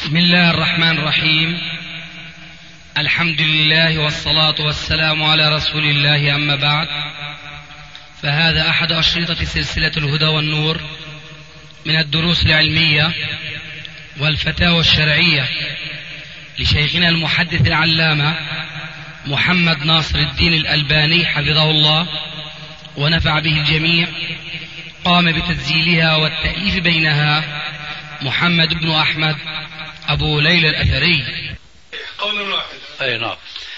بسم الله الرحمن الرحيم. الحمد لله والصلاة والسلام على رسول الله، أما بعد، فهذا أحد أشرطة سلسلة الهدى والنور من الدروس العلمية والفتاوى الشرعية لشيخنا المحدث العلامة محمد ناصر الدين الألباني حفظه الله ونفع به الجميع. قام بتسجيلها والتأليف بينها محمد بن أحمد أبو ليلى الأثري. قولا واحدا. أي نعم.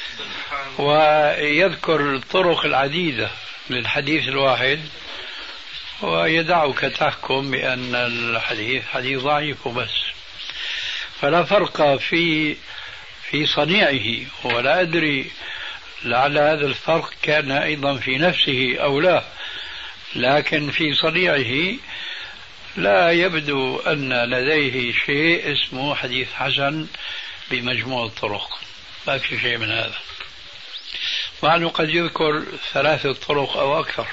ويذكر الطرق العديدة للحديث الواحد ويدعك تحكم بأن الحديث حديث ضعيف وبس، فلا فرق في صنيعه، ولا أدري لعل هذا الفرق كان أيضا في نفسه أو لا، لكن في صنيعه لا يبدو أن لديه شيء اسمه حديث حسن بمجموع الطرق، ما في شيء من هذا، مع أنه قد يذكر 3 طرق أو أكثر،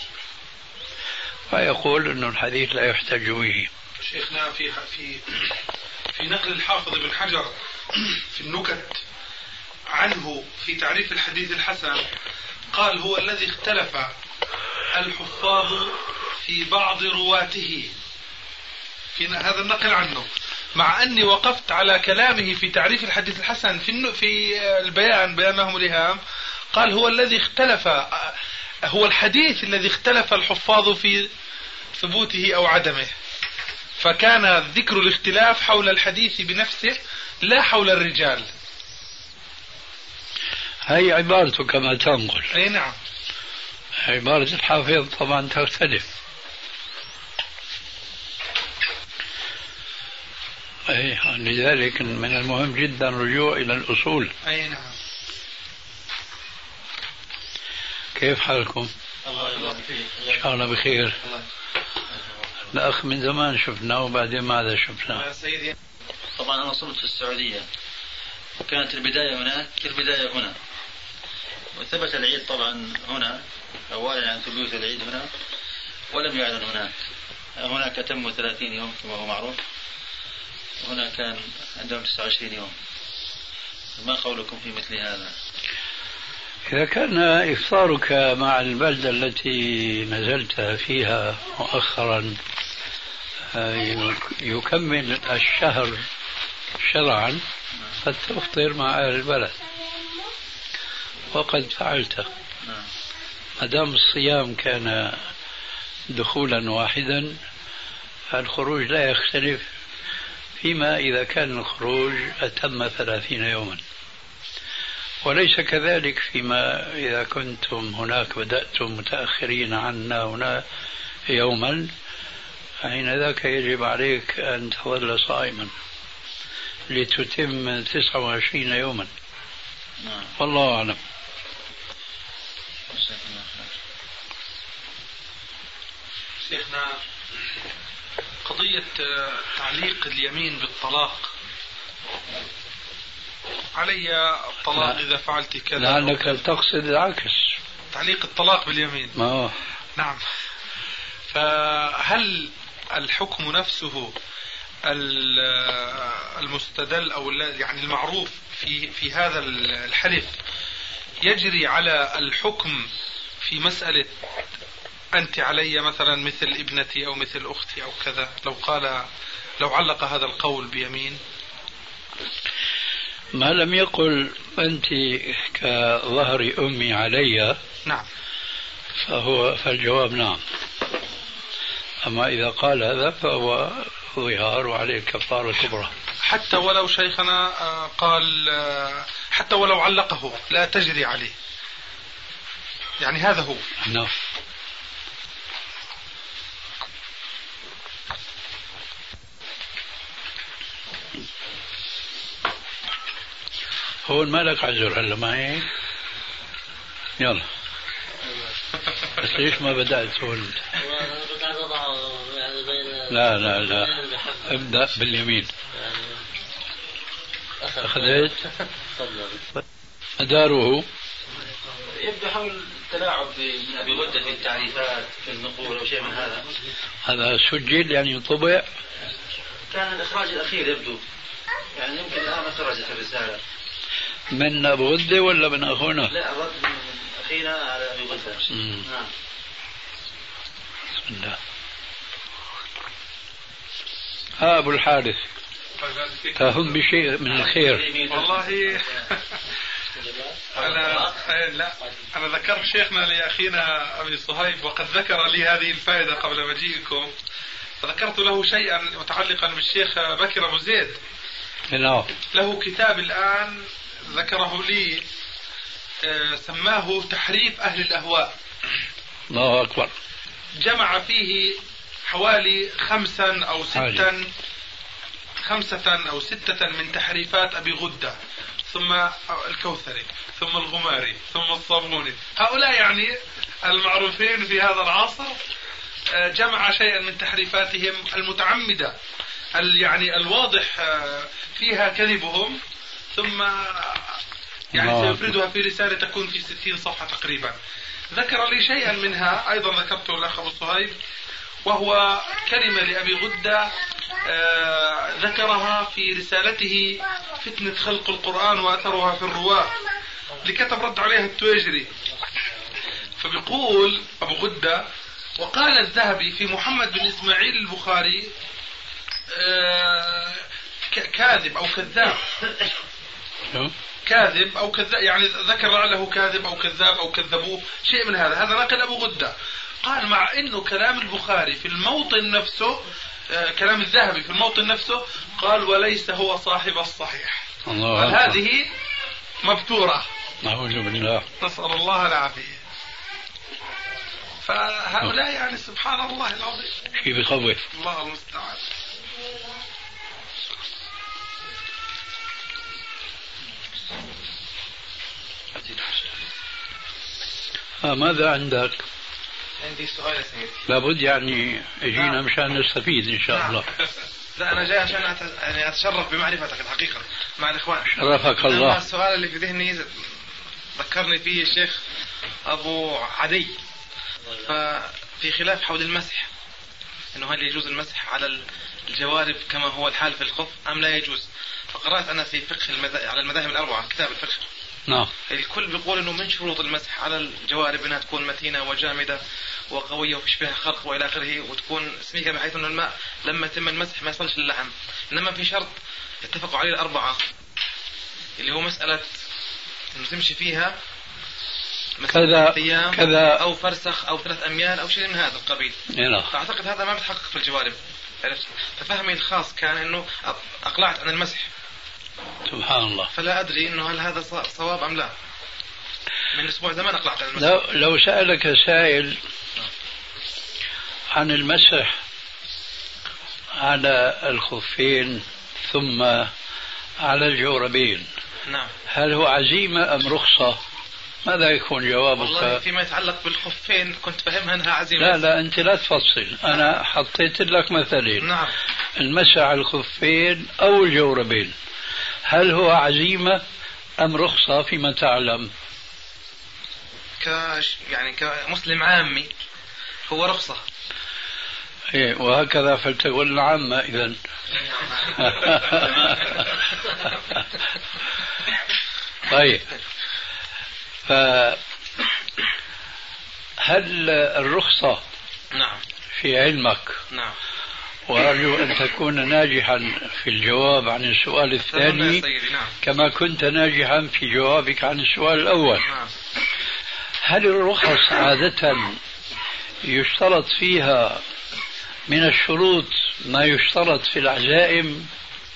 فيقول أن الحديث لا يحتج به. شيخنا في نقل الحافظ ابن حجر في النكت عنه في تعريف الحديث الحسن، قال هو الذي اختلف الحفاظ في بعض رواته، في هذا النقل عنه، مع أني وقفت على كلامه في تعريف الحديث الحسن في البيان بيانهم الإهام، قال هو الذي اختلف، هو الحديث الذي اختلف الحفاظ في ثبوته أو عدمه، فكان ذكر الاختلاف حول الحديث بنفسه لا حول الرجال. هي عبارته كما تنقل. أي نعم. عبارة الحافظ طبعا تختلف. أي لذلك من المهم جدا الرجوع إلى الأصول. أي نعم. كيف حالكم؟ الله يبارك فيك. إن شاء الله بخير. الأخ من زمان شفناه وبعدين ماذا شفناه؟ طبعا أنا صرت في السعودية، وكانت البداية هناك كالبداية هنا، وثبت العيد طبعا هنا أولا عن ثبوت العيد هنا، ولم يعلن هناك. هناك تم 30 يوم كما هو معروف، وهنا كان عندهم 29 يوم. ما قولكم في مثل هذا؟ إذا كان إفطارك مع البلدة التي نزلت فيها مؤخرا يكمل الشهر شرعا، قد تفطر مع أهل البلد، وقد فعلت. ما دام الصيام كان دخولا واحدا فالخروج لا يختلف، فيما إذا كان الخروج أتم 30 يوما، وليس كذلك فيما إذا كنتم هناك بدأتم متأخرين عنا هنا يوما، حين ذاك يجب عليك أن تظل صائما لتتم 29 يوما. والله أعلم. شيخنا، قضية تعليق اليمين بالطلاق، علي الطلاق إذا فعلت كذا، لعلك تقصد العكس، تعليق الطلاق باليمين. نعم. فهل الحكم نفسه المستدل أو يعني المعروف في هذا الحلف يجري على الحكم في مسألة أنت علي مثلا مثل ابنتي أو مثل أختي أو كذا، لو علق هذا القول بيمين؟ ما لم يقل أنت كظهر أمي علي، نعم، فالجواب نعم. أما إذا قال هذا فهو ظهار وعليه الكفارة الكبرى. حتى ولو شيخنا قال حتى ولو علقه لا تجري عليه، يعني هذا هو. نعم. هو مالك عذر هلا معي؟ يلا. بس ليش ما بدأت هون؟ لا ابدأ باليمين. أخذت أداره يبدو حول التلاعب بغدة في التعريفات في النقول أو شيء من هذا سجل يعني طبع. كان الإخراج الأخير يبدو نقرأ في الرسالة من أبو غدة ولا من أخونا؟ لا الرد من أخينا على أبي غدة. نعم. بسم الله. أبو الحارث تهم بشيء من الخير. والله أنا ذكرت شيخنا لأخينا أبي صهيب وقد ذكر لي هذه الفائدة قبل مجيئكم، فذكرت له شيئا متعلقا بالشيخ بكر أبو زيد. له كتاب الآن ذكره لي سماه تحريف أهل الأهواء. الله أكبر. جمع فيه حوالي 5 أو 6 من تحريفات أبي غدة، ثم الكوثري، ثم الغماري، ثم الصابوني، هؤلاء يعني المعروفين في هذا العصر. جمع شيئا من تحريفاتهم المتعمدة يعني الواضح فيها كذبهم، ثم يعني سيفردها في رسالة تكون في 60 صفحة تقريبا. ذكر لي شيئا منها أيضا ذكرته الأخ أبو صهيب، وهو كلمة لأبي غدة ذكرها في رسالته فتنة خلق القرآن وأثرها في الرواة، لكتب رد عليها التويجري. فبيقول أبو غدة: وقال الذهبي في محمد بن إسماعيل البخاري كاذب أو كذاب. كاذب أو كذاب، يعني ذكر له كاذب أو كذاب أو كذبوه، شيء من هذا. هذا نقل أبو غدة. قال مع إنه كلام البخاري في الموطن نفسه، كلام الذهبي في الموطن نفسه، قال وليس هو صاحب الصحيح. هذه مبتورة. نعوذ بالله. نسأل الله العافية. فهؤلاء يعني سبحان الله العظيم شيء بخوف. الله المستعان. ماذا عندك؟ عندي سؤال يا سيدي. لابد يعني اجينا مشان نستفيد ان شاء الله. لا انا جاي عشان يعني اتشرف بمعرفتك الحقيقه مع الاخوان. شرفك الله. السؤال اللي في ذهني ذكرني فيه الشيخ ابو عدي، ففي خلاف حول المسح، انه هل يجوز المسح على الجوارب كما هو الحال في الخف ام لا يجوز؟ فقرات انا في فقه على المذاهب الاربعه كتاب الفقه. نعم. الكل بيقول انه من شروط المسح على الجوارب انها تكون متينه وجامده وقويه وفيش فيها خرق والى اخره، وتكون سميكه بحيث انه الماء لما يتم المسح ما يصلش للحم. انما في شرط اتفقوا عليه الاربعه اللي هو مساله انه تمشي فيها كذا ايام كذا او فرسخ او 3 أميال او شيء من هذا القبيل. فاعتقد هذا ما بتحقق في الجوارب. ففهمي الخاص كان انه اقلعت عن المسح. سبحان الله. فلا أدري إنه هل هذا صواب أم لا. من أسبوع زمان أقلعت عن المسح. لو سألك سائل عن المسح على الخفين ثم على الجوربين، نعم، هل هو عزيمة أم رخصة؟ ماذا يكون جوابك؟ والله فيما يتعلق بالخفين كنت فهمها أنها عزيمة. لا أنت لا تفصل. أنا حطيت لك مثلين. نعم. المسح على الخفين أو الجوربين، هل هو عزيمة أم رخصة فيما تعلم؟ يعني كمسلم عامي هو رخصة. إيه، وهكذا فلتقل العامة إذن. طيب، فهل الرخصة نعم في علمك؟ نعم، وأرجو أن تكون ناجحا في الجواب عن السؤال الثاني كما كنت ناجحا في جوابك عن السؤال الأول. هل الرخص عادة يشترط فيها من الشروط ما يشترط في العزائم؟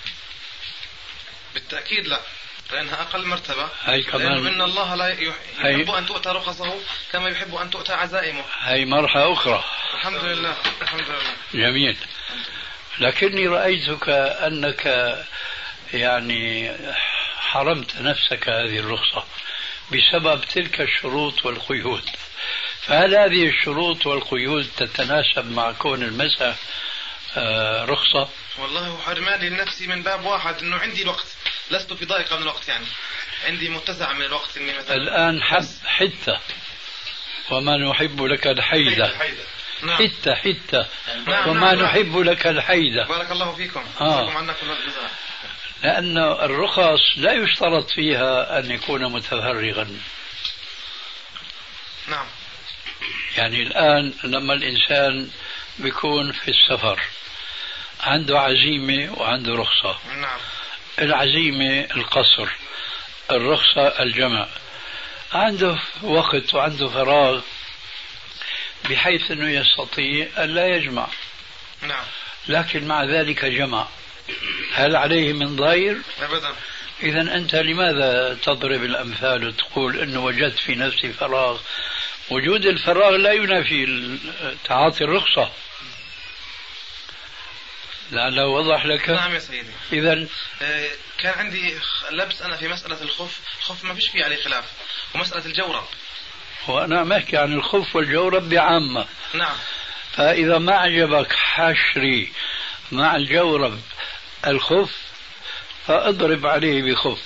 بالتأكيد لا، لأنها أقل مرتبة. هاي كمان، لأنه إن الله لا يحب أن تؤتى رخصه كما يحب أن تؤتى عزائمه. هاي مرحلة أخرى. الحمد لله. الحمد لله. جميل. لكني رأيتك أنك يعني حرمت نفسك هذه الرخصة بسبب تلك الشروط والقيود، فهل هذه الشروط والقيود تتناسب مع كون المسح رخصة؟ والله هو حرماني لنفسي من باب واحد، أنه عندي الوقت، لست في ضائقة من الوقت، يعني عندي متسع من الوقت. إني مثلا الآن حتة وما نحب لك الحيدة. نعم. حتة وما نحب لك الحيدة. بارك الله فيكم. جزاكم عنا كل الجزاء. لأن الرخص لا يشترط فيها أن يكون متفرغا. نعم. يعني الآن لما الإنسان بيكون في السفر عنده عزيمة وعنده رخصة. نعم. العزيمة القصر، الرخصة الجمع، عنده وقت وعنده فراغ بحيث أنه يستطيع أن لا يجمع. نعم. لكن مع ذلك جمع، هل عليه من ضير؟ أبدا. إذا أنت لماذا تضرب الأمثال وتقول أنه وجدت في نفسي فراغ؟ وجود الفراغ لا ينافي تعاطي الرخصة. لعله وضح لك. نعم يا سيدي. إذا كان عندي لبس أنا في مسألة الخف ما فيش فيه عليه خلاف، ومسألة الجورب. وأنا أحكي عن الخف والجورب بعامة. نعم. فإذا ما عجبك حشري مع الجورب الخف فاضرب عليه بخف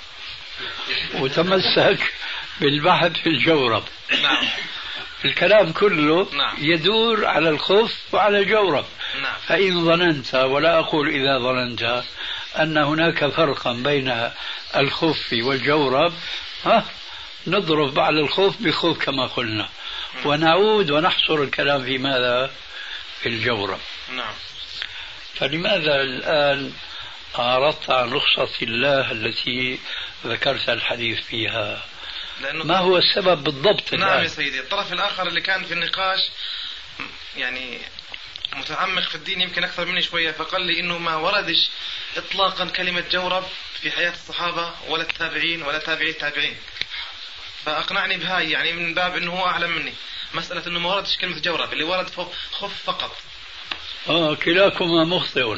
وتمسك بالبحث في الجورب. نعم. الكلام كله نعم. يدور على الخف وعلى الجورب. نعم. فإن ظننت، ولا أقول إذا ظننت، أن هناك فرقا بين الخف والجورب، نضرب على الخف بخف كما قلنا، ونعود ونحصر الكلام في ماذا؟ في الجورب. نعم. فلماذا الآن أعرضت عن رخصة الله التي ذكرت الحديث فيها؟ ما هو السبب بالضبط؟ نعم يا سيدي، الطرف الآخر اللي كان في النقاش يعني متعمق في الدين يمكن أكثر مني شوية، فقال لي إنه ما وردش إطلاقا كلمة جورب في حياة الصحابة ولا التابعين ولا تابعي التابعين، فأقنعني بهاي يعني من باب إنه هو أعلم مني، مسألة إنه ما وردش كلمة جورب، اللي ورد خف فقط. كلاكما مخطئ.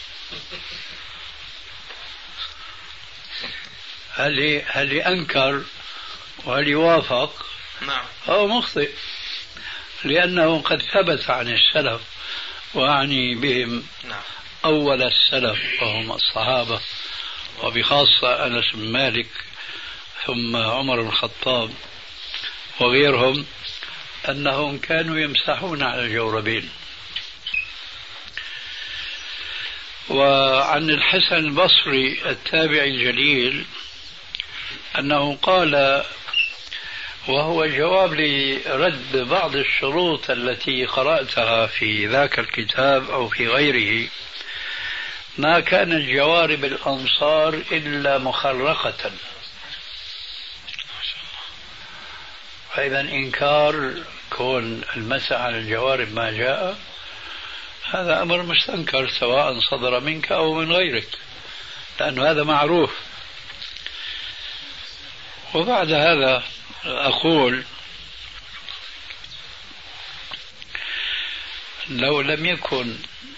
هل أنكر وهل يوافق؟ نعم. هو مخطئ، لأنه قد ثبت عن السلف، وأعني بهم نعم. أول السلف وهم الصحابة، وبخاصة أنس بن مالك، ثم عمر بن الخطاب وغيرهم، أنهم كانوا يمسحون على الجوربين. وعن الحسن البصري التابعي الجليل أنه قال، وهو جواب لرد بعض الشروط التي قرأتها في ذاك الكتاب أو في غيره: ما كانت جوارب الأنصار إلا مخرقة. فإذا إنكار كون المسح على الجوارب ما جاء هذا أمر مستنكر، سواء صدر منك أو من غيرك، لأن هذا معروف. وبعد هذا أقول: لو لم يكن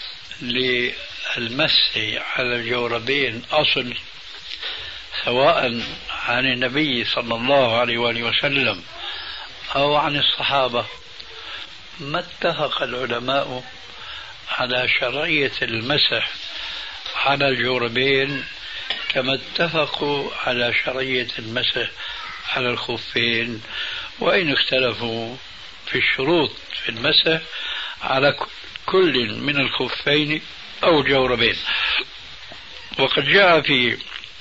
للمسح على الجوربين أصل سواء عن النبي صلى الله عليه وآله وسلم أو عن الصحابة، ما اتفق العلماء على شرعية المسح على الجوربين كما اتفقوا على شرعية المسح على الخفين، وإن اختلفوا في الشروط في المسح على كل من الخفين أو الجوربين. وقد جاء في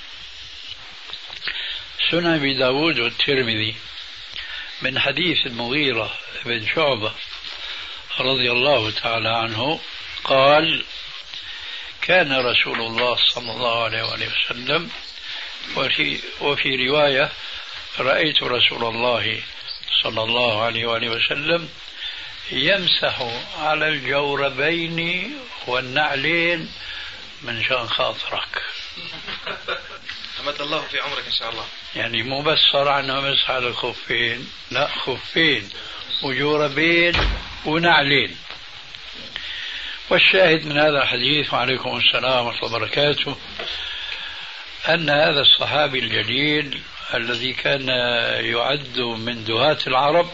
سنن أبي داود والترمذي من حديث المغيرة بن شعبة رضي الله تعالى عنه قال: كان رسول الله صلى الله عليه وسلم، وفي رواية: رأيت رسول الله صلى الله عليه وسلم يمسح على الجوربين والنعلين من شان خاطرك. أمد الله في عمرك إن شاء الله. يعني مو بس صار عنه مسح على الخفين، لا، خفين وجوربين ونعلين. والشاهد من هذا الحديث، وعليكم السلام ورحمة الله وبركاته، أن هذا الصحابي الجليل الذي كان يعد من دهاة العرب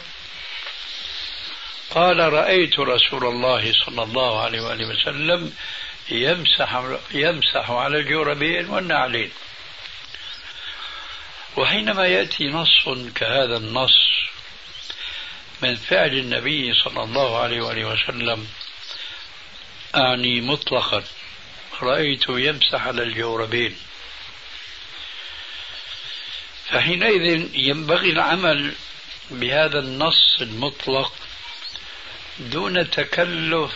قال: رأيت رسول الله صلى الله عليه وآله وسلم يمسح على الجوربين والنعلين. وحينما يأتي نص كهذا النص من فعل النبي صلى الله عليه وآله وسلم، أعني مطلقا رأيت يمسح على الجوربين، فحينئذ ينبغي العمل بهذا النص المطلق دون تكلف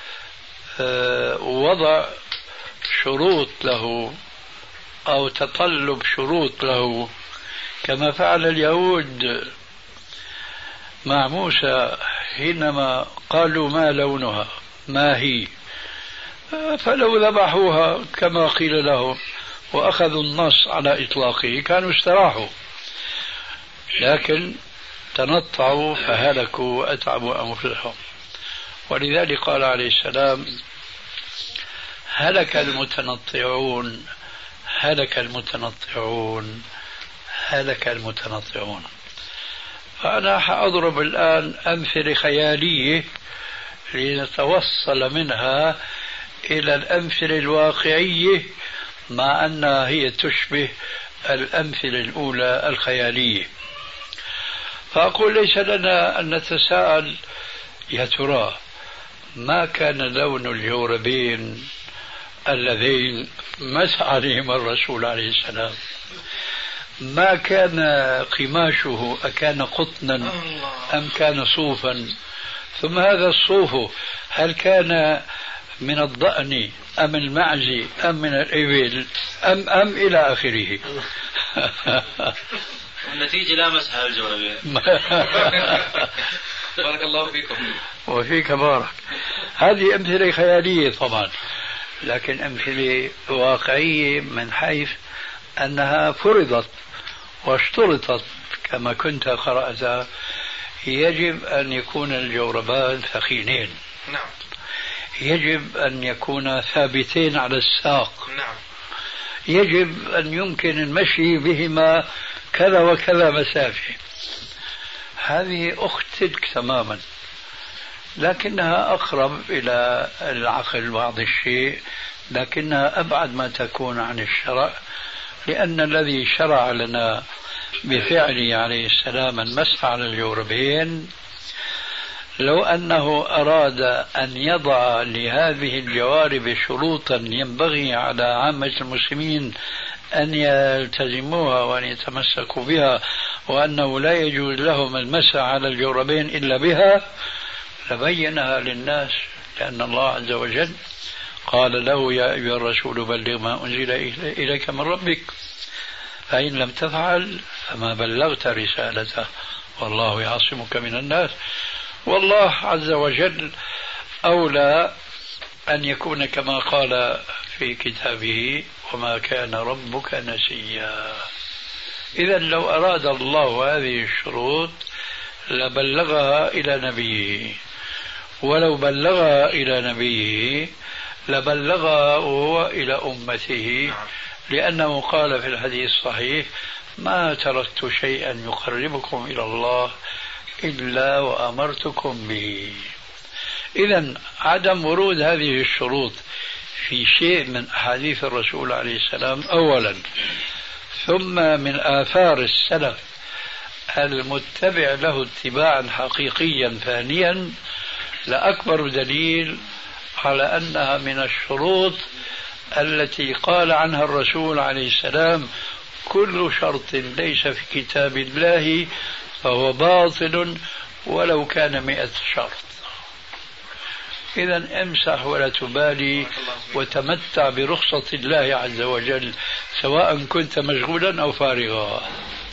وضع شروط له أو تطلب شروط له، كما فعل اليهود مع موسى حينما قالوا ما لونها ما هي، فلو ذبحوها كما قيل لهم وأخذوا النص على إطلاقه كانوا استراحوا، لكن تنطعوا فهلكوا وأتعبوا أنفسهم. ولذلك قال عليه السلام هلك المتنطعون هلك المتنطعون هلك المتنطعون. فأنا سأضرب الآن أمثلة خيالية لنتوصل منها إلى الأمثلة الواقعية، مع أنها هي تشبه الأمثلة الأولى الخيالية. فأقول ليس لنا أن نتساءل يا ترى ما كان لون الجوربين اللذين مسح عليهما الرسول عليه السلام؟ ما كان قماشه أكان قطنا أم كان صوفا؟ ثم هذا الصوف هل كان من الضأن أم المعز أم من الإبل أم إلى آخره. النتيجة لا مسح على الجوربين. بارك الله فيكم. وفيك بارك. هذه أمثلة خيالية طبعا، لكن أمثلة واقعية من حيث أنها فرضت واشترطت كما كنت قرأت. يجب أن يكون الجوربان ثخينين، نعم. يجب أن يكون ثابتين على الساق، نعم. يجب أن يمكن المشي بهما كذا وكذا مسافة. هذه أخت تلك تماما، لكنها أقرب إلى العقل بعض الشيء، لكنها أبعد ما تكون عن الشرع، لأن الذي شرع لنا بفعله عليه السلام المسح على الجوربين لو أنه أراد أن يضع لهذه الجوارب شروطا ينبغي على عامة المسلمين أن يلتزموها وأن يتمسكوا بها، وأنه لا يجوز لهم المسح على الجوربين إلا بها، لبينها للناس، لأن الله عز وجل قال له يا أيها الرسول بلغ ما أنزل إليك من ربك، فإن لم تفعل فما بلغت رسالته والله يعصمك من الناس. والله عز وجل أولى أن يكون كما قال في كتابه وما كان ربك نسيا. إذا لو أراد الله هذه الشروط لبلغها إلى نبيه، ولو بلغها إلى نبيه لبلغها وهو إلى أمته، لأنه قال في الحديث الصحيح ما تركت شيئا يقربكم إلى الله إلا وأمرتكم به. إذن عدم ورود هذه الشروط في شيء من أحاديث الرسول عليه السلام أولا، ثم من آثار السلف المتبع له اتباعا حقيقيا ثانيا، لأكبر دليل على أنها من الشروط التي قال عنها الرسول عليه السلام كل شرط ليس في كتاب الله فهو باطل ولو كان 100 شرط. إذا امسح ولا تبالي وتمتع برخصة الله عز وجل سواء كنت مشغولا أو فارغا.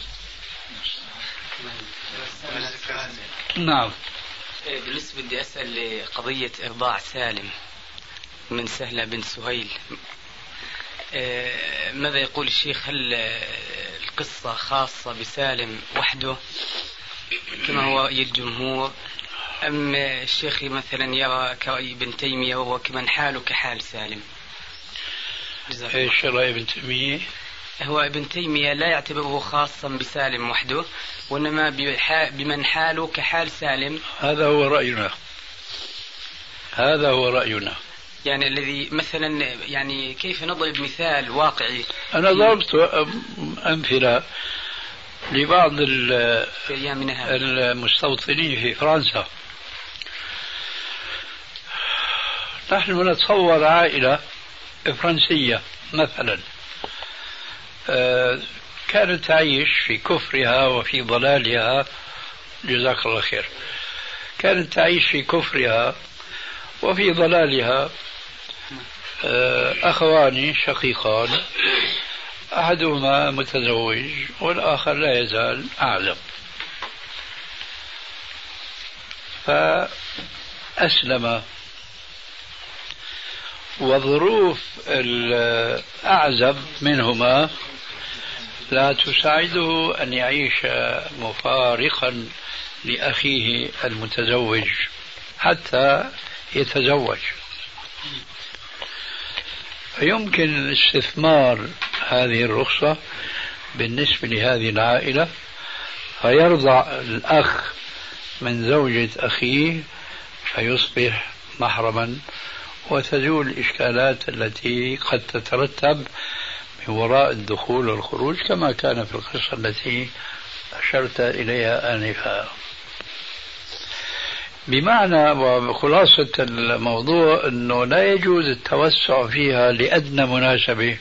نعم. بالنسبة بدي أسأل قضية إرضاع سالم من سهلة بن سهيل، ماذا يقول الشيخ؟ هل القصة خاصة بسالم وحده كما هو الجمهور، أم الشيخ مثلا يرى كابن تيمية وهو كمن حاله كحال سالم؟ ايش رأي ابن تيمية؟ هو ابن تيمية لا يعتبره خاصا بسالم وحده، وإنما بمن حاله كحال سالم. هذا هو رأينا، هذا هو رأينا. يعني الذي مثلا يعني كيف نضرب مثال واقعي؟ أنا ضربت أمثلة لبعض المستوطنين في فرنسا. نحن نتصور عائلة فرنسية مثلا كانت تعيش في كفرها وفي ضلالها، جزاك الله خير، كانت تعيش في كفرها وفي ضلالها أخوان شقيقان، أحدهما متزوج والآخر لا يزال أعلم، فأسلم، وظروف الأعزب منهما لا تساعده أن يعيش مفارقا لأخيه المتزوج حتى يتزوج، فيمكن استثمار هذه الرخصة بالنسبة لهذه العائلة، فيرضع الأخ من زوجة أخيه فيصبح محرما، وتزول الإشكالات التي قد تترتب من وراء الدخول والخروج كما كان في القصة التي أشرت إليها آنفا. بمعنى وخلاصة الموضوع أنه لا يجوز التوسع فيها لأدنى مناسبة.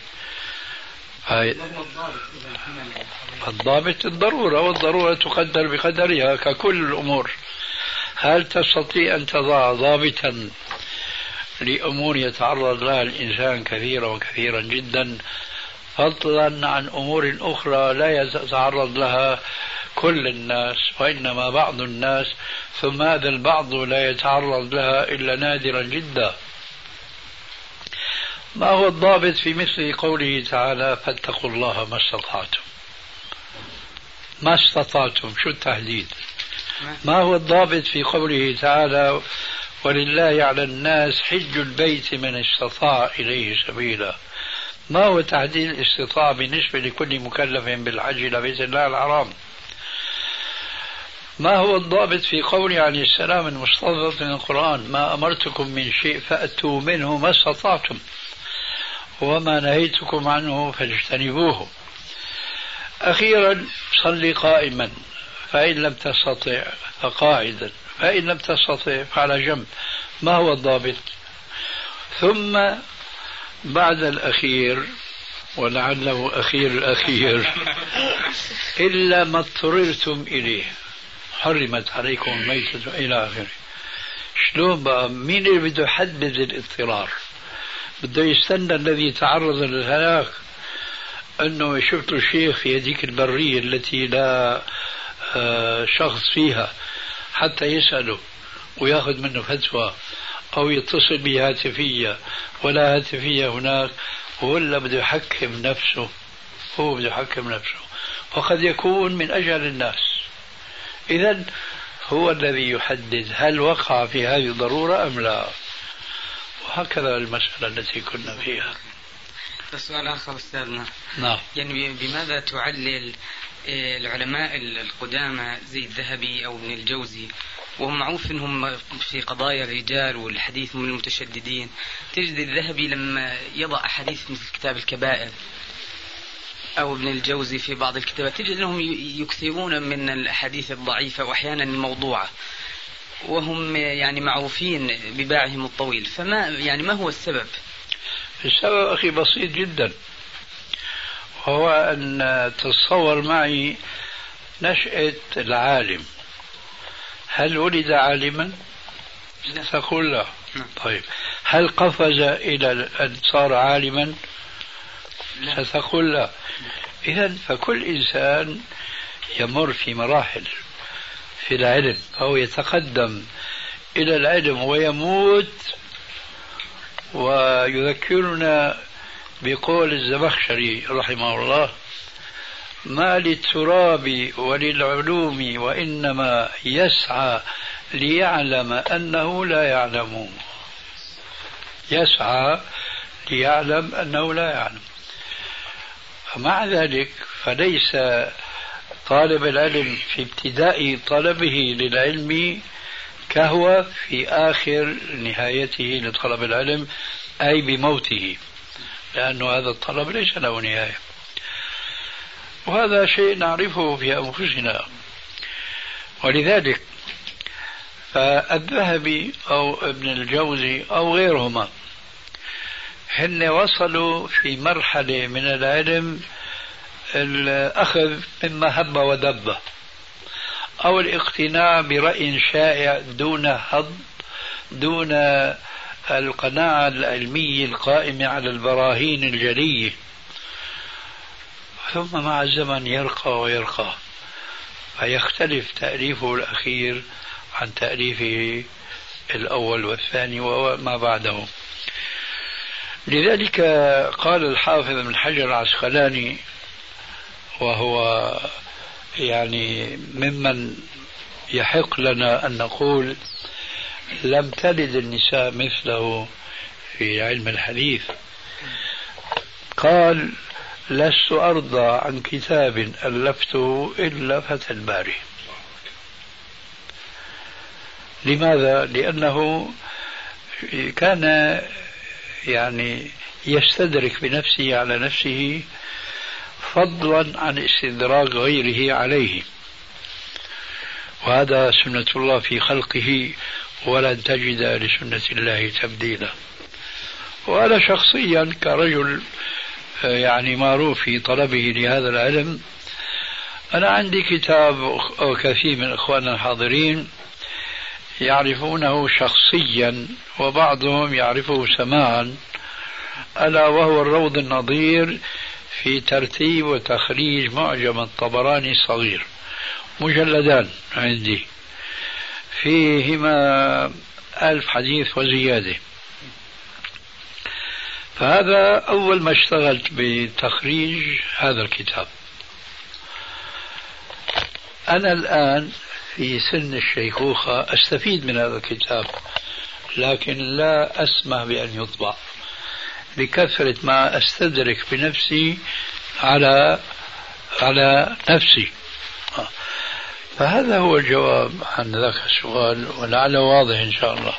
الضابط الضرورة، والضرورة تقدر بقدرها ككل الأمور. هل تستطيع أن تضع ضابطا لأمور يتعرض لها الإنسان كثيرا وكثيرا جدا، فضلا عن أمور أخرى لا يتعرض لها كل الناس وإنما بعض الناس، ثم هذا البعض لا يتعرض لها إلا نادرا جدا؟ ما هو الضابط في مثل قوله تعالى فاتقوا الله ما استطعتم؟ ما استطعتم، شو التحديد؟ ما هو الضابط في قوله تعالى ولله على الناس حج البيت من استطاع إليه سبيلا؟ ما هو تحديد الاستطاعة بالنسبة لكل مكلف بالحج إلى بيت الله الحرام؟ ما هو الضابط في قوله عليه السلام المستضعف من القرآن ما أمرتكم من شيء فأتوا منه ما استطعتم وما نهيتكم عنه فاجتنبوه؟ أخيرا صلي قائما، فإن لم تستطع فقاعدا، فإن لم تستطع فعلى جنب. ما هو الضابط؟ ثم بعد الأخير ولعله أخير الأخير إلا ما اضطررتم إليه حرمت عليكم الميتة إلى آخره. شلون بقى؟ مين اللي بده يحدد الاضطرار؟ بده يستنى الذي تعرض للهلاك أنه شفت الشيخ في هذيك البرية التي لا شخص فيها حتى يسأله ويأخذ منه فتوى، أو يتصل بهاتفية ولا هاتفية هناك، ولا بده يحكم نفسه؟ هو بده يحكم نفسه، وقد يكون من أجل الناس. إذن هو الذي يحدد هل وقع في هذه الضرورة أم لا، وهكذا المسألة التي كنا فيها. السؤال آخر أستاذنا، نعم، يعني بماذا تعلل العلماء القدامى زي الذهبي أو ابن الجوزي، وهم معروف أنهم في قضايا الرجال والحديث من المتشددين، تجد الذهبي لما يضع أحاديث مثل كتاب الكبائر أو ابن الجوزي في بعض الكتابات تجد أنهم يكثرون من الأحاديث الضعيفة وأحيانا الموضوعة، وهم يعني معروفين بباعهم الطويل، فما يعني ما هو السبب؟ السبب أخي بسيط جدا، وهو أن تتصور معي نشأة العالم. هل ولد عالما؟ تقول لا. طيب هل قفز إلى أن صار عالما؟ ستقول لا. إذن فكل إنسان يمر في مراحل في العلم، أو يتقدم إلى العلم ويموت. ويذكرنا بقول الزمخشري رحمه الله ما للتراب وللعلوم وإنما يسعى ليعلم أنه لا يعلم. يسعى ليعلم أنه لا يعلم. فمع ذلك فليس طالب العلم في ابتداء طلبه للعلم كهو في آخر نهايته لطلب العلم، أي بموته، لأن هذا الطلب ليس له نهاية. وهذا شيء نعرفه في أنفسنا. ولذلك فالذهبي أو ابن الجوزي أو غيرهما هن وصلوا في مرحلة من العلم الأخذ مما هب ودب، أو الاقتناع برأي شائع دون القناعة العلمية القائمة على البراهين الجلية، ثم مع الزمن يرقى ويرقى، فيختلف تأليفه الأخير عن تأليفه الأول والثاني وما بعده. لذلك قال الحافظ ابن حجر العسقلاني، وهو يعني ممن يحق لنا أن نقول لم تلد النساء مثله في علم الحديث، قال: لست أرضى عن كتاب ألفته إلا فتح الباري. لماذا؟ لأنه كان يعني يستدرك بنفسه على نفسه فضلا عن استدراك غيره عليه، وهذا سنة الله في خلقه ولن تجد لسنة الله تبديلا. وأنا شخصيا كرجل يعني معروف في طلبه لهذا العلم، أنا عندي كتاب أو كثير من إخواننا الحاضرين يعرفونه شخصيا وبعضهم يعرفه سماعا، ألا وهو الروض النظير في ترتيب وتخريج معجم الطبراني الصغير، مجلدان عندي فيهما 1000 حديث وزيادة. فهذا أول ما اشتغلت بتخريج هذا الكتاب. أنا الآن في سن الشيخوخة أستفيد من هذا الكتاب، لكن لا أسمح بأن يطبع لكثرة ما أستدرك بنفسي على نفسي. فهذا هو الجواب عن ذاك السؤال، ولعله واضح إن شاء الله.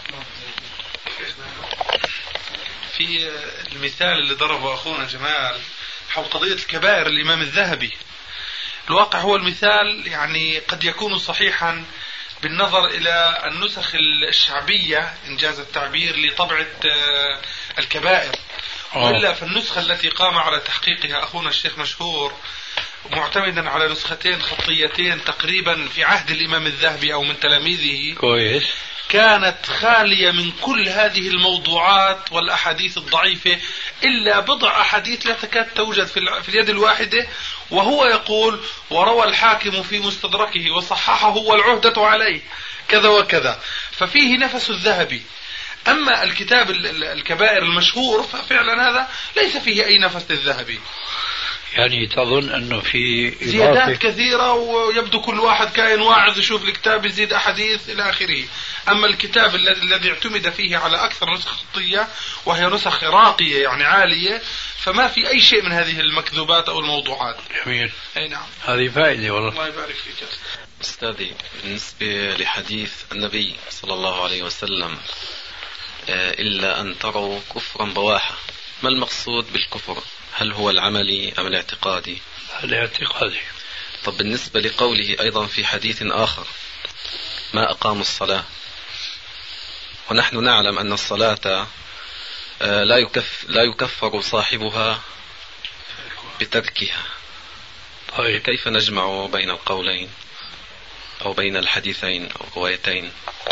في المثال اللي ضربه أخونا جمال حول قضية الكبائر الإمام الذهبي، الواقع هو المثال يعني قد يكون صحيحا بالنظر إلى النسخ الشعبية إنجاز التعبير لطبعة الكبائر، وإلا فالنسخة التي قام على تحقيقها أخونا الشيخ مشهور معتمدا على نسختين خطيتين تقريبا في عهد الإمام الذهبي أو من تلاميذه كويس، كانت خالية من كل هذه الموضوعات والأحاديث الضعيفة إلا بضع أحاديث لا تكاد توجد في اليد الواحدة، وهو يقول: وروى الحاكم في مستدركه وصححه والعهدة عليه كذا وكذا، ففيه نفس الذهبي. أما الكتاب الكبائر المشهور ففعلا هذا ليس فيه أي نفس الذهبي، يعني تظن أنه في زيادات كثيرة، ويبدو كل واحد كائن واعظ يشوف الكتاب يزيد أحاديث إلى آخره. أما الكتاب الذي اعتمد فيه على أكثر نسخ خطية وهي نسخ راقية يعني عالية، فما في أي شيء من هذه المكذوبات أو الموضوعات. جميل. أي نعم، هذه فائدة والله. الله يبارك فيك. أستاذي، بالنسبة لحديث النبي صلى الله عليه وسلم إلا أن تروا كفرا بواحا، ما المقصود بالكفر؟ هل هو العملي أم الاعتقادي؟ الاعتقادي. طب بالنسبة لقوله أيضا في حديث آخر: ما أقاموا الصلاة، ونحن نعلم أن الصلاة لا يكفر صاحبها بتركها، طيب كيف نجمع بين القولين أو بين الحديثين أو الروايتين؟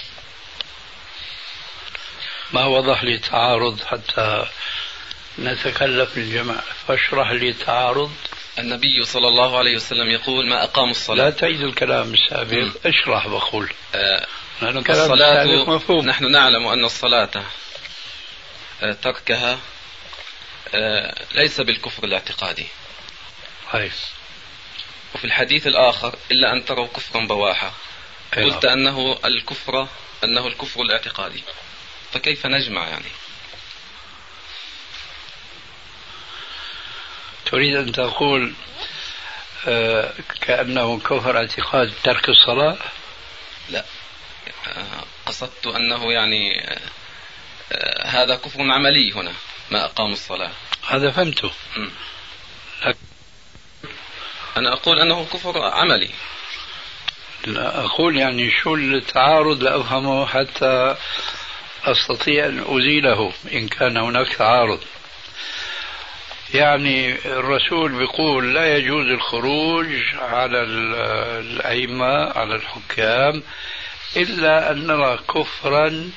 ما وضح لي تعارض حتى نتكلف الجمع، فاشرح لي التعارض. النبي صلى الله عليه وسلم يقول: ما أقاموا الصلاة. لا تعيد الكلام السابق، اشرح بقول. الصلاة مفهوم. نحن نعلم أن الصلاة تركها ليس بالكفر الاعتقادي. وفي الحديث الآخر: إلا أن تروا كفرا بواحا، قلت أنه الكفر الاعتقادي، فكيف نجمع يعني؟ تريد أن تقول كأنه كفر اعتقاد ترك الصلاة؟ لا، قصدت أنه يعني هذا كفر عملي هنا، ما أقام الصلاة. هذا فهمته. أنا أقول أنه كفر عملي. لا أقول يعني شو التعارض لأفهمه حتى أستطيع أن أزيله إن كان هناك تعارض. يعني الرسول بيقول لا يجوز الخروج على الأئمة على الحكام إلا أن نرى كفرا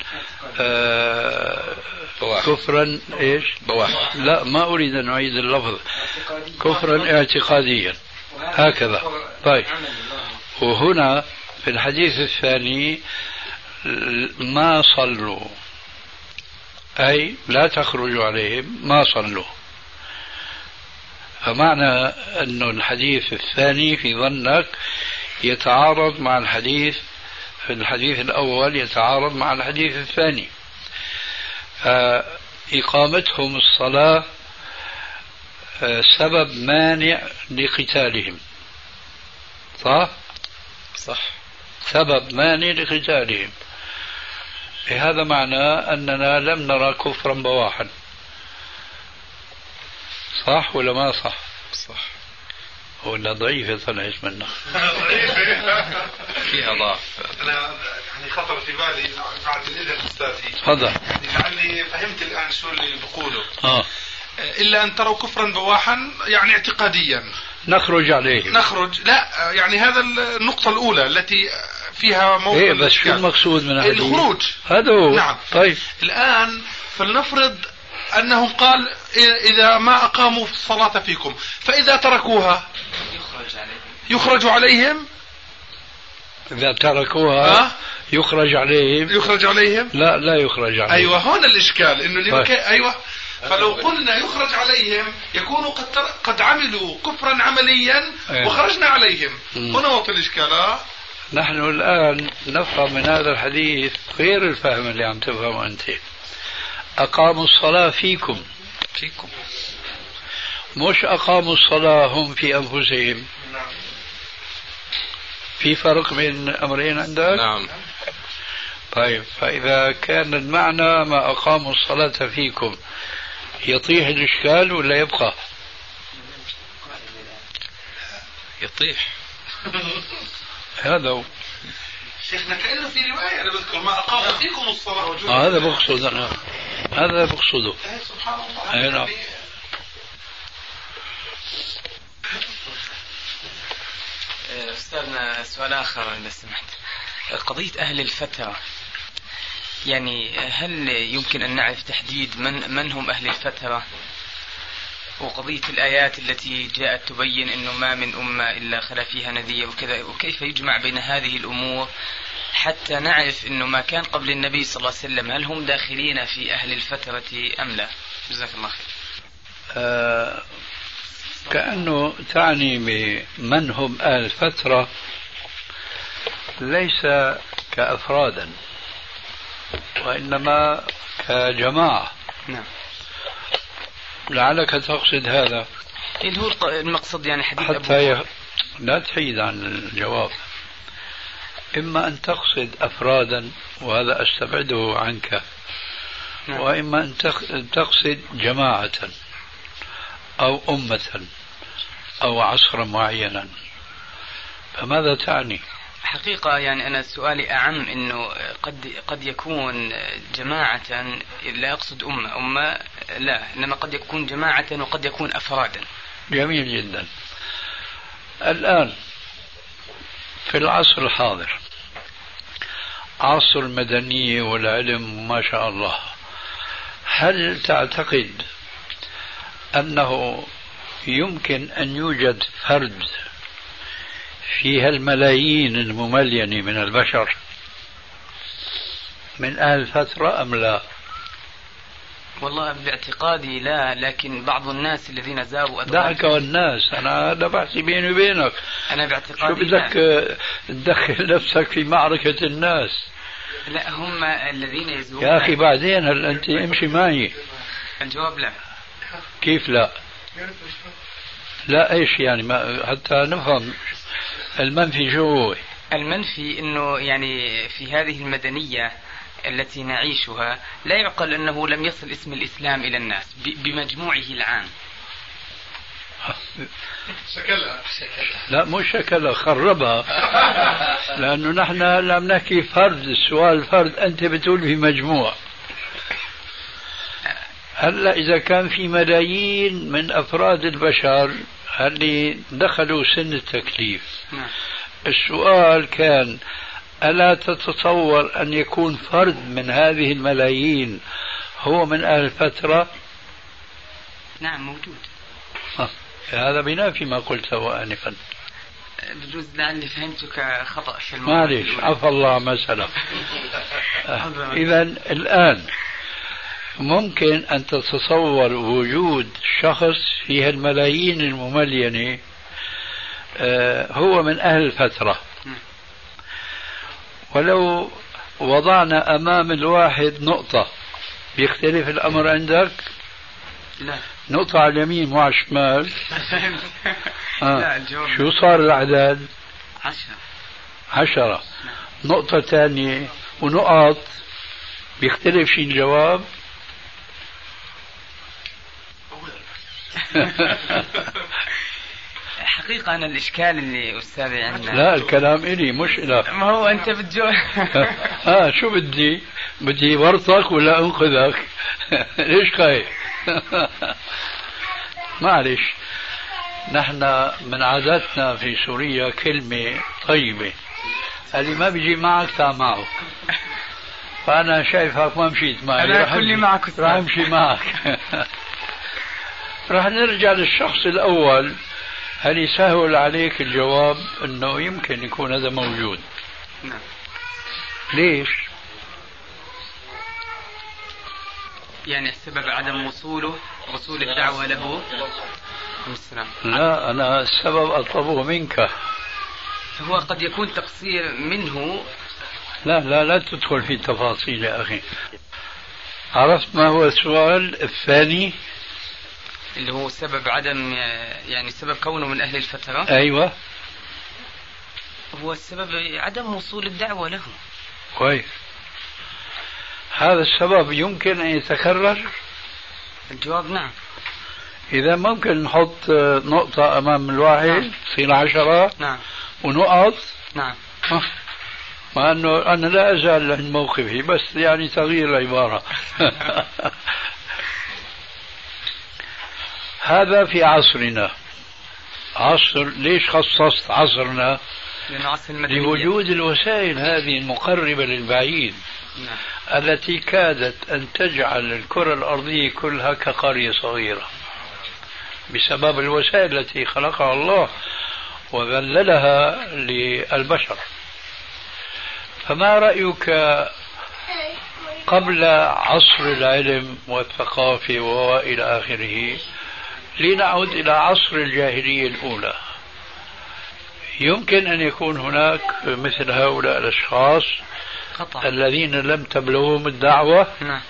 كفرا إيش بواح. لا ما أريد أن أعيد اللفظ. كفرا اعتقاديا هكذا. طيب وهنا في الحديث الثاني ما صلوا أي لا تخرجوا عليهم ما صلوا. فمعنى أن الحديث الثاني في ظنك يتعارض مع الحديث في الحديث الأول يتعارض مع الحديث الثاني. إقامتهم الصلاة سبب مانع لقتالهم صح؟ صح. سبب مانع لقتالهم. هذا معناه أننا لم نرى كفرا بواحا صح ولا ما صح؟ صح. ولا ضعيفة طلعت منا فيها ضعف. أنا يعني خطر في بالي بعد الإذن أستاذي تفضل. لعلي فهمت الآن شو اللي بقوله. إلا أن تروا كفرا بواحا يعني اعتقاديا نخرج عليه. نخرج لا يعني هذا النقطة الأولى التي فيها موضوع إيه بس شو المقصود من الحديث؟ الخروج. هذا هو. نعم. طيب الآن فلنفرض أنه قال إذا ما أقاموا الصلاة فيكم فإذا تركوها يخرج عليهم. إذا تركوها يخرج عليهم. يخرج عليهم. لا يخرج عليهم. أيوة هون الإشكال إنه أيوة. فلو قلنا يخرج عليهم يكونوا قد عملوا كفرا عمليا وخرجنا عليهم. هنا وقت الإشكال. نحن الآن نفهم من هذا الحديث غير الفهم اللي عم تفهمه أنت. أقاموا الصلاة فيكم مش أقاموا الصلاة هم في أنفسهم. في فرق بين الأمرين عندك؟ نعم. طيب فإذا كان المعنى ما أقاموا الصلاة فيكم يطيح الإشكال ولا يبقى؟ يطيح. هذا هو. شيخنا كأنه في رواية أنا بذكر ما أقاموا فيكم الصلاة. هذا بقصد أنا. هذا بقصده. سبحان الله. نعم. أستاذنا سؤال آخر إذا سمحت. قضية أهل الفترة يعني هل يمكن أن نعرف تحديد من هم أهل الفترة؟ وقضية الآيات التي جاءت تبين أنه ما من أمة إلا خلا فيها نذير وكذا، وكيف يجمع بين هذه الأمور حتى نعرف أنه ما كان قبل النبي صلى الله عليه وسلم هل هم داخلين في أهل الفترة أم لا؟ جزاك الله خير. كأنه تعني بمن هم أهل الفترة ليس كأفرادا وإنما كجماعة. نعم. لعلك تقصد هذا. اللي هو المقصد يعني حديث حتى لا تحيد عن الجواب. إما أن تقصد أفرادا وهذا أستبعده عنك. نعم. وإما أن تقصد جماعة أو أمة أو عصرا معينا. فماذا تعني؟ حقيقة يعني أنا سؤالي أعم إنه قد يكون جماعة لا أقصد أمة لا، إنما قد يكون جماعة وقد يكون أفرادا. جميل جدا. الآن في العصر الحاضر عصر المدنية والعلم ما شاء الله، هل تعتقد أنه يمكن أن يوجد فرد في هالملايين المملينة من البشر من أهل الفترة أم لا؟ والله باعتقادي لا، لكن بعض الناس الذين زاروا دعك والناس، أنا هذا بحثي بيني وبينك. أنا باعتقادي شو بدك تدخل نفسك في معركة الناس؟ لا، هم الذين يزورون. يا أخي بعدين هل أنت امشي معي. الجواب لا. كيف لا؟ لا ايش يعني؟ ما حتى نفهم المنفي شو هو؟ المنفي انه يعني في هذه المدنية التي نعيشها لا يعقل انه لم يصل اسم الاسلام الى الناس بمجموعه العام. شكلها لا مو شكلها، خربها. لانه نحن هلا بنحكي فرد، السؤال فرد، انت بتقول في مجموع. هلا إذا كان في ملايين من أفراد البشر اللي دخلوا سن التكليف، السؤال كان: ألا تتصور أن يكون فرد من هذه الملايين هو من أهل الفترة؟ نعم موجود. هذا بينافي ما قلته آنفا. بجوز لعلي فهمتك خطأ في الموضوع. معلش، عفى الله مثلا. إذا الآن ممكن أن تتصور وجود شخص فيها الملايين المملينة هو من أهل الفترة، ولو وضعنا أمام الواحد نقطة بيختلف الأمر عندك؟ لا. نقطة على اليمين مو على الشمال. لا شو صار الأعداد؟ 10. نقطة ثانية ونقط بيختلف شيء الجواب؟ حقيقة أنا الإشكال اللي أستاذي عندنا، لا الكلام إلي مش إلك. ما هو أنت بتجوز. شو بدي ورطك ولا أنقذك؟ ليش خايف؟ معلش، نحن من عاداتنا في سوريا كلمة طيبة: اللي ما بيجي معك تعال معه. فأنا شايفك ما مشيت معي، أنا كلي معك راح أمشي معك. راح نرجع للشخص الأول. هل يسهل عليك الجواب أنه يمكن يكون هذا موجود؟ نعم. ليش؟ يعني السبب عدم وصول الدعوة له. لا، أنا السبب أطلبه منك. هو قد يكون تقصير منه. لا تدخل في تفاصيل يا أخي. عرفت ما هو السؤال الثاني؟ اللي هو سبب عدم، يعني سبب كونه من أهل الفترة. أيوة. هو السبب عدم وصول الدعوة له. كويس. هذا السبب يمكن أن يتكرر؟ الجواب نعم. إذا ممكن نحط نقطة أمام الواحد تصير 10. نعم. ونقط. نعم. مع أنه أنا لا أزال عند موقفي، بس يعني تغيير العبارة. هذا في عصرنا. ليش خصصت عصرنا؟ لوجود الوسائل هذه المقربة للبعيد. نعم. التي كادت أن تجعل الكرة الأرضية كلها كقرية صغيرة بسبب الوسائل التي خلقها الله وذللها للبشر. فما رأيك قبل عصر العلم والثقافة وإلى آخره، لنعود إلى عصر الجاهلية الأولى؟ يمكن أن يكون هناك مثل هؤلاء الأشخاص الذين لم تبلغهم الدعوة. نعم.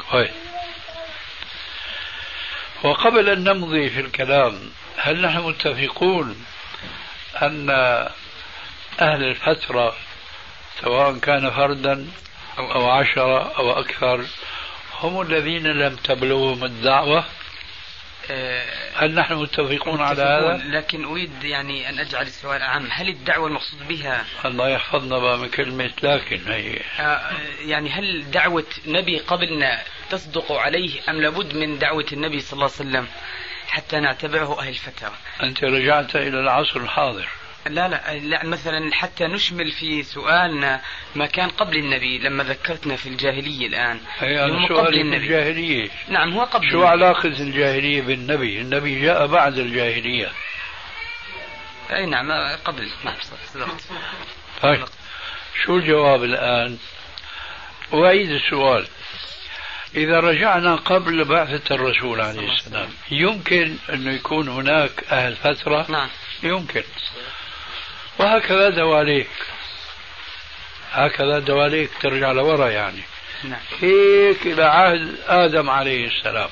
وقبل أن نمضي في الكلام، هل نحن متفقون أن أهل الفترة سواء كان فردا أو 10 أو أكثر هم الذين لم تبلغهم الدعوة؟ هل نحن متفقون على هذا؟ لكن أريد يعني أن أجعل السؤال أعم. هل الدعوة المقصود بها، الله يحفظنا بقى من كلمة لكن هي يعني هل دعوة نبي قبلنا تصدق عليه أم لابد من دعوة النبي صلى الله عليه وسلم حتى نعتبره أهل الفترة؟ أنت رجعت إلى العصر الحاضر. لا مثلا حتى نشمل في سؤالنا ما كان قبل النبي لما ذكرتنا في الجاهلية الآن. هو قبل الجاهلية. نعم هو قبل. شو علاقة الجاهلية بالنبي؟ النبي جاء بعد الجاهلية. أي نعم قبل. نعم صدقت. طيب شو الجواب الآن؟ أعيد السؤال. إذا رجعنا قبل بعثة الرسول عليه السلام يمكن أنه يكون هناك أهل فترة؟ نعم يمكن. وهكذا دواليك ترجع لورا يعني. نعم. هيك إلى عهد آدم عليه السلام.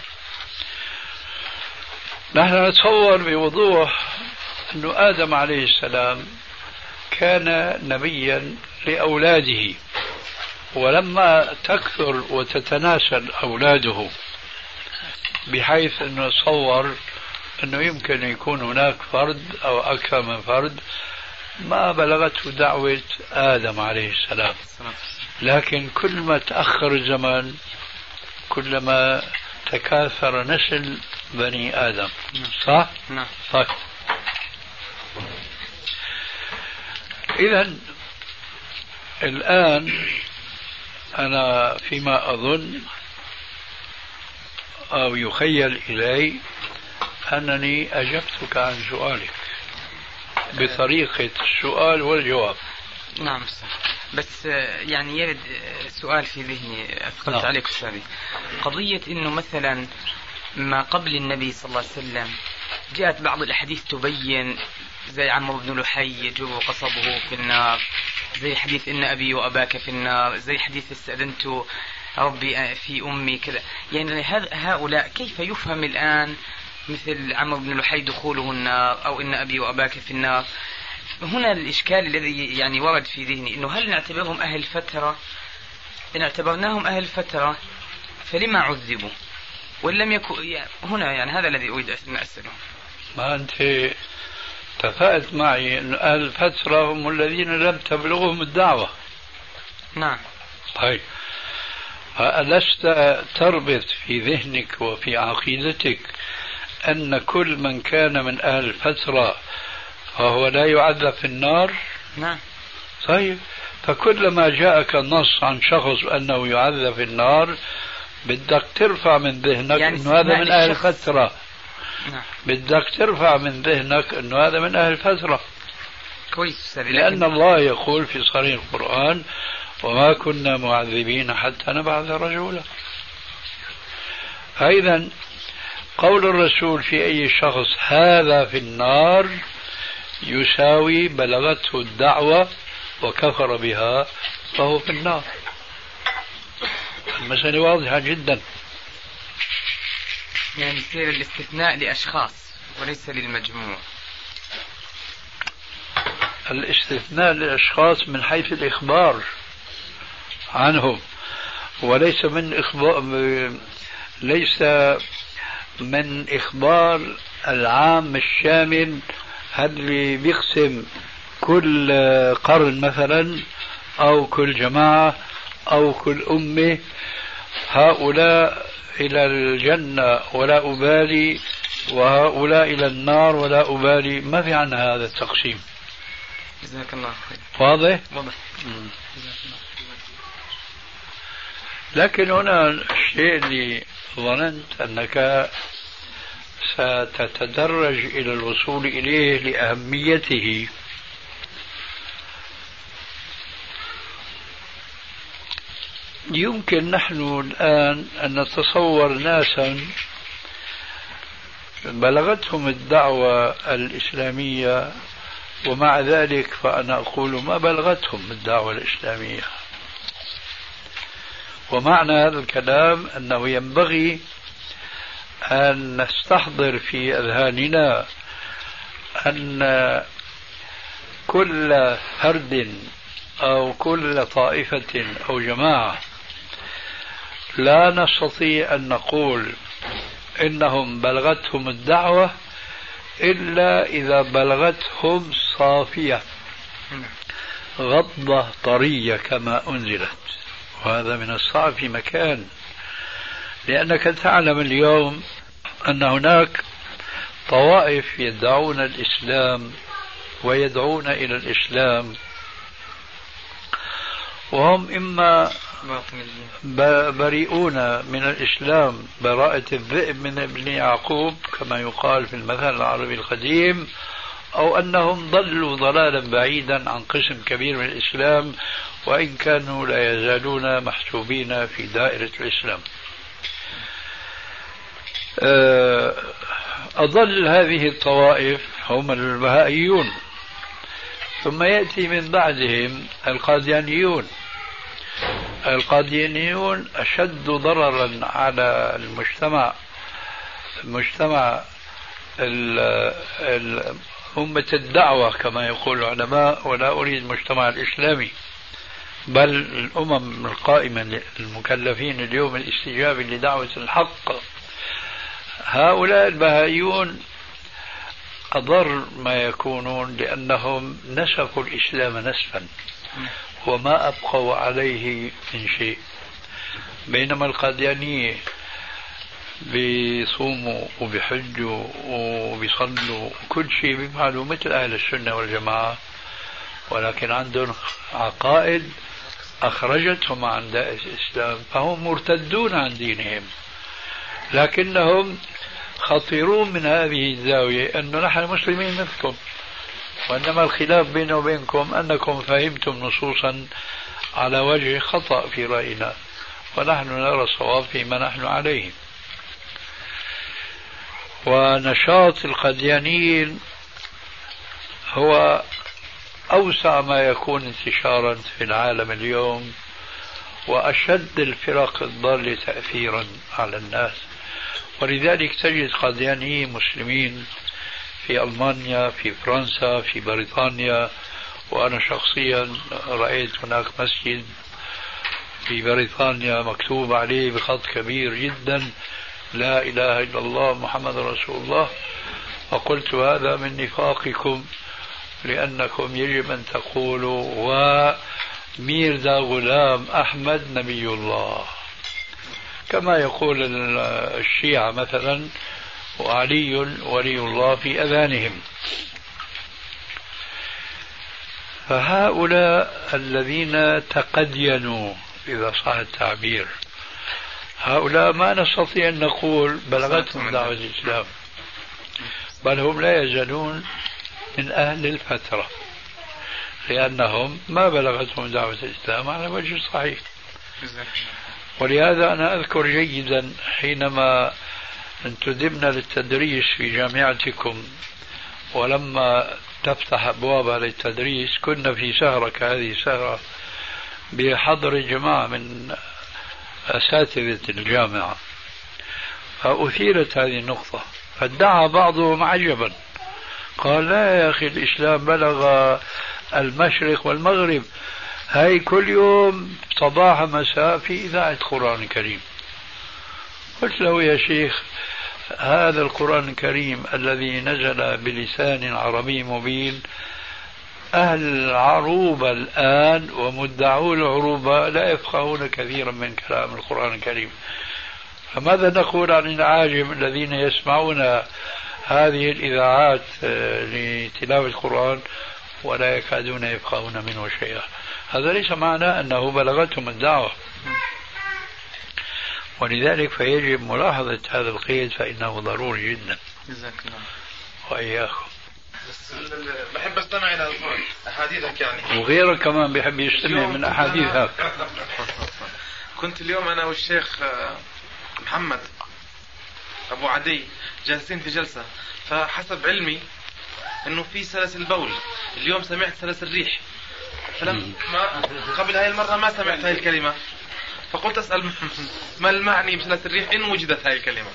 نحن نتصور بوضوح أنه آدم عليه السلام كان نبيا لأولاده، ولما تكثر وتتناسل أولاده بحيث أنه تصور أنه يمكن يكون هناك فرد أو أكثر من فرد، ما بلغته دعوة آدم عليه السلام. لكن كل ما تأخر الزمن كلما تكاثر نسل بني آدم، صح؟ نعم. طيب، إذا الآن أنا فيما أظن أو يخيل إلي أنني أجبتك عن سؤالك بطريقة السؤال والجواب. نعم أستاذ، بس يعني يرد سؤال في ذهني أثقلت نعم. عليك أستاذي، قضية إنه مثلا ما قبل النبي صلى الله عليه وسلم جاءت بعض الأحاديث تبين، زي عمرو بن لحي يجر قصبه في النار، زي حديث إن أبي وأباك في النار، زي حديث استأذنت ربي في أمي كذا. يعني هؤلاء كيف يفهم الآن مثل عمرو بن لحي دخوله النار أو إن أبي وأباك في النار؟ هنا الإشكال الذي يعني ورد في ذهني، إنه هل نعتبرهم أهل فترة؟ إن اعتبرناهم أهل فترة فلما عذبوا؟ وإن لم يكن يعني هنا، يعني هذا الذي أريد أن أسأله. ما أنت اتفقت معي أن أهل الفترة هم الذين لم تبلغهم الدعوة. نعم. طيب، ألست تربط في ذهنك وفي عقيدتك أن كل من كان من أهل الفترة فهو لا يعذب في النار؟ نعم. طيب، فكلما جاءك النص عن شخص أنه يعذب في النار بدك ترفع من ذهنك يعني أنه هذا من أهل الفترة. نعم. بدك ترفع من ذهنك أنه هذا من أهل الفترة. كويس. لأن الله يقول في صريح القرآن: وما كنا معذبين حتى نبعث رسولا. أيضا قول الرسول في أي شخص هذا في النار يساوي بلغته الدعوة وكفر بها فهو في النار. المسألة واضحة جدا. يعني يصير الاستثناء لأشخاص وليس للمجموع. الاستثناء للأشخاص من حيث الإخبار عنهم، وليس ليس من إخبار العام الشامل اللي بيقسم كل قرن مثلا أو كل جماعة أو كل أمة هؤلاء إلى الجنة ولا أبالي وهؤلاء إلى النار ولا أبالي. ما في عنا هذا التقسيم. جزاك الله خير. واضح؟ واضح. لكن هنا الشيء اللي ظننت أنك ستتدرج إلى الوصول إليه لأهميته، يمكن نحن الآن أن نتصور ناسا بلغتهم الدعوة الإسلامية ومع ذلك فأنا أقول ما بلغتهم الدعوة الإسلامية. ومعنى هذا الكلام أنه ينبغي أن نستحضر في أذهاننا أن كل فرد أو كل طائفة أو جماعة لا نستطيع أن نقول إنهم بلغتهم الدعوة إلا إذا بلغتهم صافية غضة طرية كما أنزلت، وهذا من الصعب في مكان، لأنك تعلم اليوم أن هناك طوائف يدعون الإسلام ويدعون إلى الإسلام وهم إما بريئون من الإسلام براءة الذئب من ابن يعقوب كما يقال في المثل العربي القديم، أو أنهم ضلوا ضلالا بعيدا عن قسم كبير من الإسلام وإن كانوا لا يزالون محسوبين في دائرة الإسلام. أضل هذه الطوائف هم البهائيون، ثم يأتي من بعدهم القاديانيون. القاديانيون أشد ضررا على المجتمع أمة الدعوة كما يقول العلماء، ولا أريد المجتمع الإسلامي بل الأمم القائمة المكلفين اليوم الاستجابة لدعوة الحق. هؤلاء البهائيون أضر ما يكونون لأنهم نسفوا الإسلام نسفا وما أبقوا عليه من شيء، بينما القاديانية بيصوموا وبيحجوا وبيصلوا كل شيء بيفعلوا مثل أهل السنة والجماعة، ولكن عندهم عقائد أخرجتهم عن دائرة الإسلام، فهم مرتدون عن دينهم، لكنهم خطيرون من هذه الزاوية أنه نحن مسلمين مثلكم، وإنما الخلاف بيننا وبينكم أنكم فهمتم نصوصا على وجه خطأ في رأينا، ونحن نرى الصواب فيما نحن عليه. ونشاط القديانيين هو أوسع ما يكون انتشارا في العالم اليوم، وأشد الفرق الضالة تأثيرا على الناس، ولذلك تجد قديانيين مسلمين في ألمانيا، في فرنسا، في بريطانيا. وأنا شخصيا رأيت هناك مسجد في بريطانيا مكتوب عليه بخط كبير جدا لا إله إلا الله محمد رسول الله، وقلت هذا من نفاقكم، لأنكم يجب أن تقولوا وميرزا غلام أحمد نبي الله، كما يقول الشيعة مثلا وعلي ولي الله في أذانهم. فهؤلاء الذين تقدينوا إذا صح التعبير، هؤلاء ما نستطيع أن نقول بلغتهم دعوة الإسلام، بل هم لا يزالون من أهل الفترة، لأنهم ما بلغتهم دعوة الإسلام على وجه صحيح. ولهذا أنا أذكر جيدا حينما انتدبنا للتدريس في جامعتكم، ولما تفتح أبوابها للتدريس كنا في سهرة كهذه السهرة بحضر جماعة من أساتذة الجامعة، فأثيرت هذه النقطة، فادعى بعضهم عجبا، قال لا يا أخي الإسلام بلغ المشرق والمغرب، هاي كل يوم صباح مساء في إذاعة قرآن الكريم. قلت له يا شيخ هذا القرآن الكريم الذي نزل بلسان عربي مبين، أهل العروبة الآن ومدعو العروبة لا يفقهون كثيرا من كلام القرآن الكريم، فماذا نقول عن العاجم الذين يسمعون هذه الإذاعات لتلاوة القرآن ولا يكادون يفقهون منه شيئا؟ هذا ليس معنى أنه بلغتهم الدعوة. ولذلك فيجب ملاحظة هذا القيد، فإنه ضروري جدا. جزاك الله. وإياكم. بحب استمع إلى أحاديثك يعني. وغيرك كمان بيحب يستمع من أحاديثك. كنت اليوم أنا والشيخ محمد أبو عدي جالسين في جلسة، فحسب علمي إنه في سلاسل بول، اليوم سمعت سلاسل ريح، قبل هاي المرة ما سمعت هاي الكلمة، فقلت أسأل ما المعني بسلاسل الريح إن وجدت هاي الكلمة؟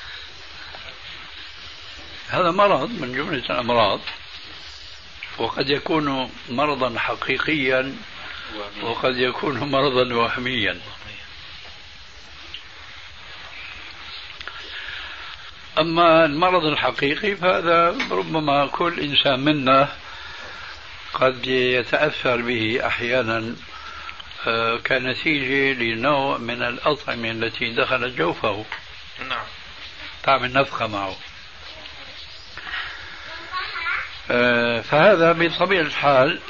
هذا مرض من جملة الأمراض، وقد يكون مرضا حقيقيا وقد يكون مرضا وهميا. أما المرض الحقيقي فهذا ربما كل إنسان منا قد يتأثر به أحيانا كنتيجة لنوع من الأطعمة التي دخلت جوفه، نعم، تعمل نفخة معه. فهذا بطبيعة الحال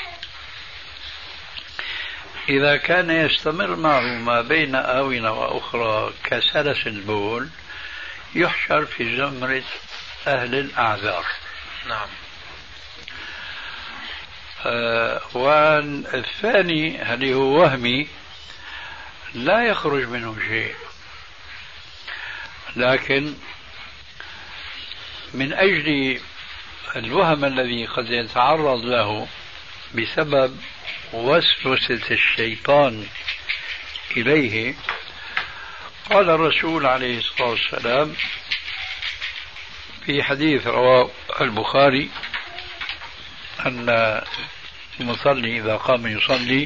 إذا كان يستمر معه ما بين آونة وأخرى كسلس البول يحشر في زمرة أهل الأعذار. نعم. والثاني اللي هو وهمي لا يخرج منه شيء، لكن من أجل الوهم الذي قد يتعرض له بسبب وسوسة الشيطان إليه، قال الرسول عليه الصلاة والسلام في حديث رواه البخاري أن المصلي إذا قام يصلي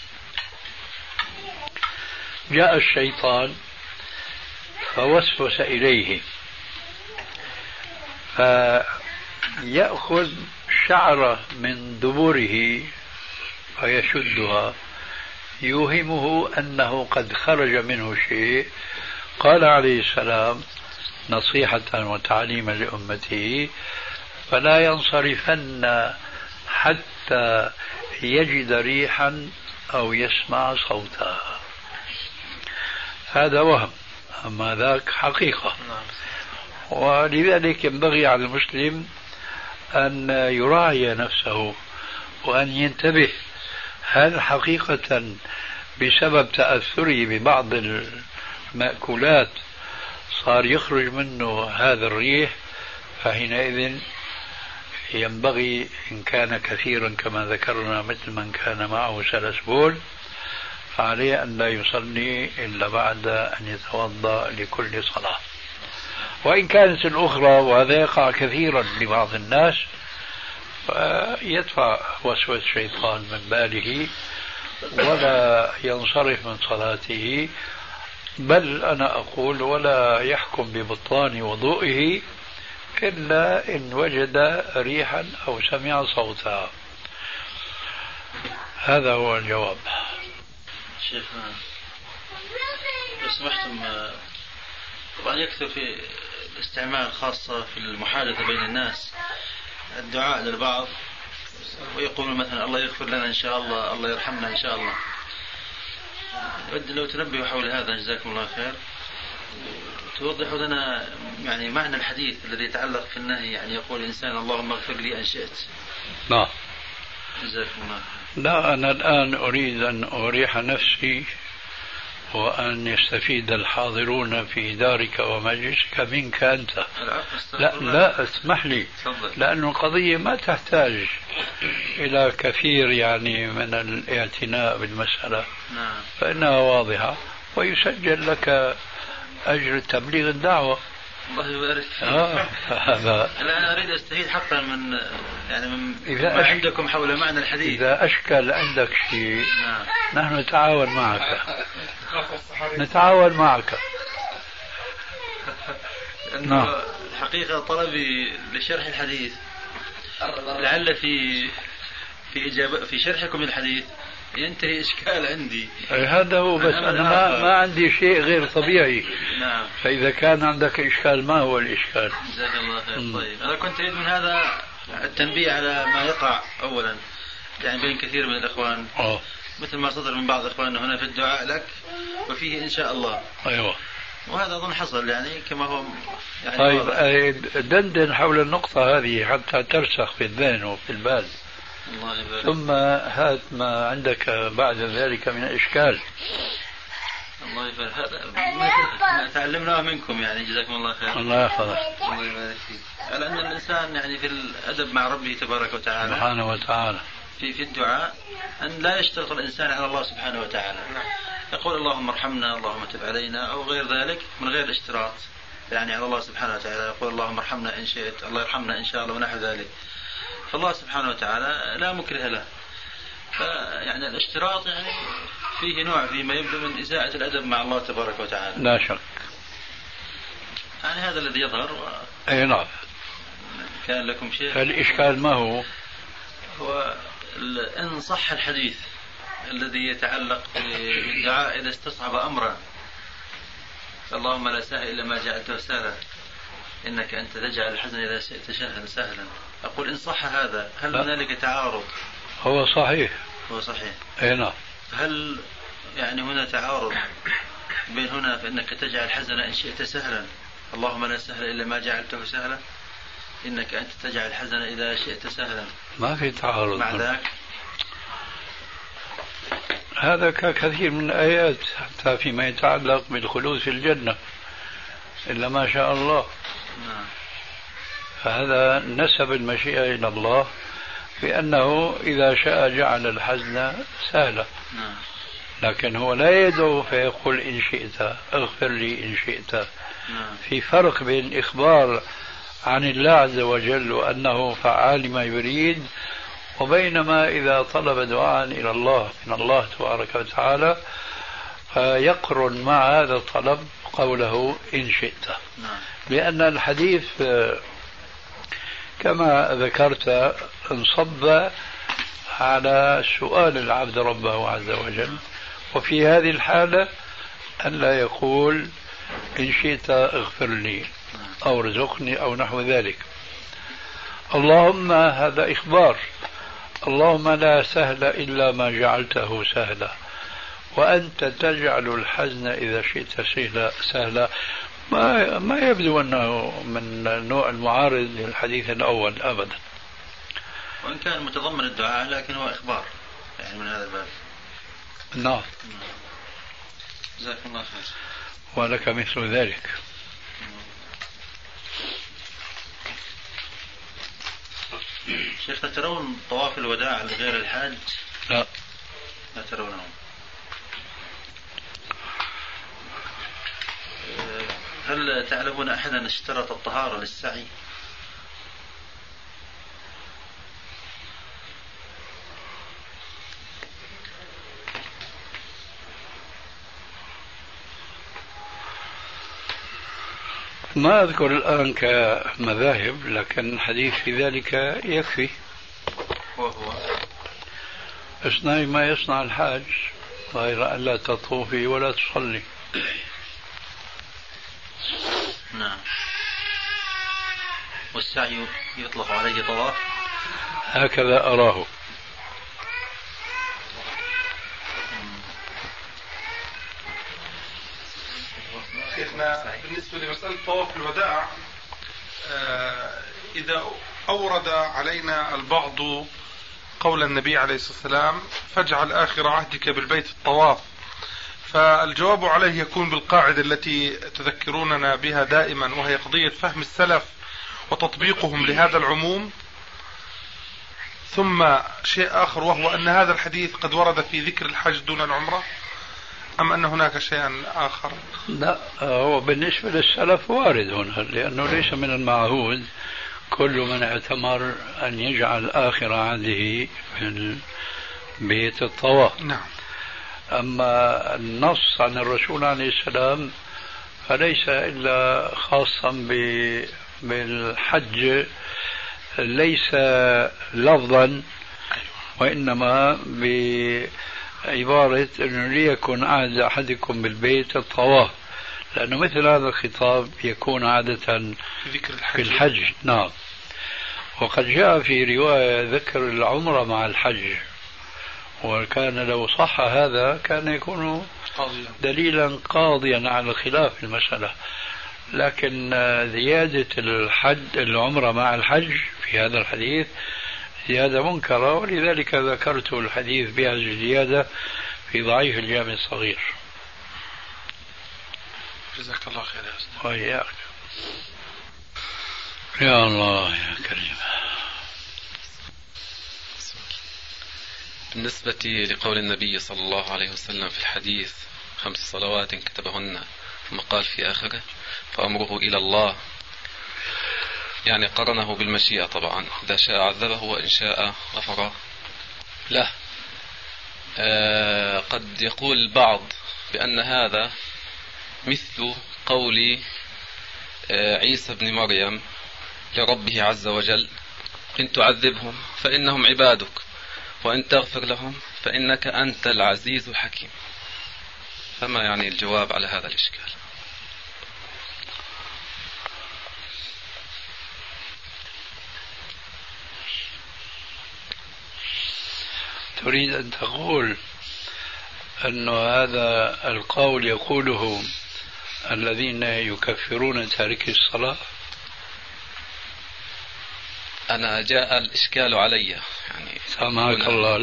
جاء الشيطان فوسوس إليه فيأخذ شعرة من دبره فيشدها يوهمه أنه قد خرج منه شيء قال عليه السلام نصيحة وتعليما لأمته: فلا ينصرفن حتى يجد ريحا أو يسمع صوتا. هذا وهم، أما ذاك حقيقة. ولذلك ينبغي على المسلم أن يراعي نفسه وأن ينتبه، هل حقيقة بسبب تأثره ببعض المأكولات صار يخرج منه هذا الريح؟ فحينئذ ينبغي إن كان كثيرا كما ذكرنا مثل من كان معه سلسبول فعليه أن لا يصلي إلا بعد أن يتوضأ لكل صلاة. وإن كانت الأخرى، وهذا يقع كثيرا لبعض الناس، فيدفع وسوسة الشيطان من باله ولا ينصرف من صلاته، بل أنا أقول ولا يحكم ببطلان وضوئه إلا إن وجد ريحا أو سمع صوتا. هذا هو الجواب. شيخنا لو سمحتم، طبعا يكثر في الاستعمال خاصة في المحادثة بين الناس الدعاء للبعض، ويقولون مثلا الله يغفر لنا إن شاء الله، الله يرحمنا إن شاء الله. لو تنبهوا حول هذا جزاكم الله خير، توضحوا لنا يعني معنى الحديث الذي يتعلق في النهي، يعني يقول الإنسان اللهم اغفر لي إن شئت. نعم. جزاكم الله. لا، أنا الآن أريد أن أريح نفسي وأن يستفيد الحاضرون في دارك ومجلسك منك أنت. لا اسمح لي، لأن القضية ما تحتاج إلى كثير يعني من الاعتناء بالمسألة. فإنها واضحة، ويسجل لك أجر تبليغ الدعوة. الله يبارك فيك. هذا أنا أريد أستفيد حقا من يعني من ما عندكم حول معنى الحديث. إذا أشكل عندك شيء نحن نتعاون معك. نتعاون معك. لأنه حقيقة طلبي لشرح الحديث لعل في شرحكم الحديث ينتهي إشكال عندي. هذا هو، بس أنا ما عندي شيء غير طبيعي. نعم. فإذا كان عندك إشكال، ما هو الإشكال؟ جزاك الله خير. طيب أنا كنت أريد من هذا التنبيه على ما يقع أولا يعني بين كثير من الإخوان، مثل ما صدر من بعض إخواننا هنا في الدعاء لك وفيه إن شاء الله. أيوة. وهذا أظن حصل يعني كما هو يعني. طيب دندن حول النقطة هذه حتى ترسخ في الذهن وفي البال. الله يبارك. ثم هات ما عندك بعد ذلك من إشكال. الله يبارك. هذا ما تعلمناه منكم يعني جزاكم الله خير. الله يحفظك. الله يبارك فيك. على أن الإنسان يعني في الأدب مع ربه تبارك وتعالى سبحانه وتعالى في الدعاء أن لا يشترط الإنسان على الله سبحانه وتعالى. يقول اللهم ارحمنا، اللهم تب علينا، أو غير ذلك من غير اشتراط يعني على الله سبحانه وتعالى. يقول اللهم ارحمنا إن شئت، الله يرحمنا إن شاء الله، ونحو ذلك. فالله سبحانه وتعالى لا مكره له. فيعني الاشتراط يعني فيه نوع فيما يبدو من إساءة الأدب مع الله تبارك وتعالى. لا شك. يعني هذا الذي يظهر. أي نعم. كان لكم شيء. الإشكال ما هو؟ هو إن صح الحديث الذي يتعلق بالدعاء إذا استصعب أمرا، اللهم لا سهل إلا ما جعلته سهلا، إنك أنت تجعل الحزن إذا شئت سهلا. أقول إن صح هذا، هل هنالك تعارض؟ هو صحيح. هو صحيح. أي نعم. هل يعني هنا تعارض بين هنا فإنك تجعل الحزن إن شئت سهلا، اللهم لا سهل إلا ما جعلته سهلا، إنك أنت تجعل الحزن إذا شئت سهلا؟ ما في تعارض مع ذاك. هذا كثير من الآيات حتى فيما يتعلق بالخلود في الجنة إلا ما شاء الله. نعم. فهذا نسب المشيئة إلى الله بأنه إذا شاء جعل الحزن سهلا. نعم. لكن هو لا يدعو فيقول إن شئت اغفر لي إن شئت. نعم. في فرق بين الإخبار عن الله عز وجل وأنه فعال ما يريد، وبينما إذا طلب دعاء إلى الله من الله تبارك وتعالى فيقرن مع هذا الطلب قوله إن شئت. نعم. لأن الحديث كما ذكرت انصب على سؤال العبد ربه عز وجل، وفي هذه الحالة أن لا يقول إن شئت اغفر لي أو ارزقني أو نحو ذلك. اللهم هذا إخبار، اللهم لا سهل إلا ما جعلته سهلا وأنت تجعل الحزن إذا شئت سهلا. ما يبدو أنه من نوع المعارض للحديث الأول أبدا، وإن كان متضمن الدعاء لكن هو إخبار يعني من هذا الباب. نعم. جزاك الله خير. ولك مثل ذلك. شيخ ترون طواف الوداع لغير الحاج؟ لا ترونه. هل تعلمون أحدا اشترط الطهارة للسعي؟ ما أذكر الآن كمذاهب، لكن الحديث في ذلك يكفي. وهو اصنعي ما يصنع الحاج غير أن لا تطوفي ولا تصلي. نعم. والسعي يطلق عليه طواف؟ هكذا أراه. شيخنا بالنسبة لمسألة طواف الوداع، إذا أورد علينا البعض قول النبي عليه الصلاة والسلام فاجعل آخر عهدك بالبيت الطواف، فالجواب عليه يكون بالقاعدة التي تذكروننا بها دائما، وهي قضية فهم السلف وتطبيقهم لهذا العموم. ثم شيء آخر وهو أن هذا الحديث قد ورد في ذكر الحج دون العمرة، أم أن هناك شيئا آخر؟ لا، هو بالنسبة للسلف وارد هنا، لأنه ليس من المعهود كل من اعتمر أن يجعل آخر عهده في بيت الطواف. نعم. أما النص عن الرسول عليه السلام فليس إلا خاصا بالحج، ليس لفظا وإنما بعبارة أنه ليكن عهد أحدكم بالبيت الطواف، لأنه مثل هذا الخطاب يكون عادة في الحج. نعم. وقد جاء في رواية ذكر العمرة مع الحج، وكان لو صح هذا كان يكون دليلا قاضيا على خلاف المسألة، لكن زيادة العمرة مع الحج في هذا الحديث زيادة منكرة، ولذلك ذكرت الحديث بهذه الزيادة في ضعيف الجامع الصغير. جزاك الله خير يا أستاذ. وإياك. يا الله يا كريم. بالنسبة لقول النبي صلى الله عليه وسلم في الحديث 5 صلوات كتبهن، ثم قال في آخره فأمره إلى الله، يعني قرنه بالمشيئة طبعا، إذا شاء عذبه وإن شاء غفر له. قد يقول البعض بأن هذا مثل قول عيسى بن مريم لربه عز وجل إن تعذبهم فإنهم عبادك وإن تغفر لهم فإنك أنت العزيز الحكيم. فما يعني الجواب على هذا الإشكال؟ تريد أن تقول أن هذا القول يقوله الذين يكفرون تارك الصلاة؟ أنا جاء الإشكال علي يعني. سامحك الله،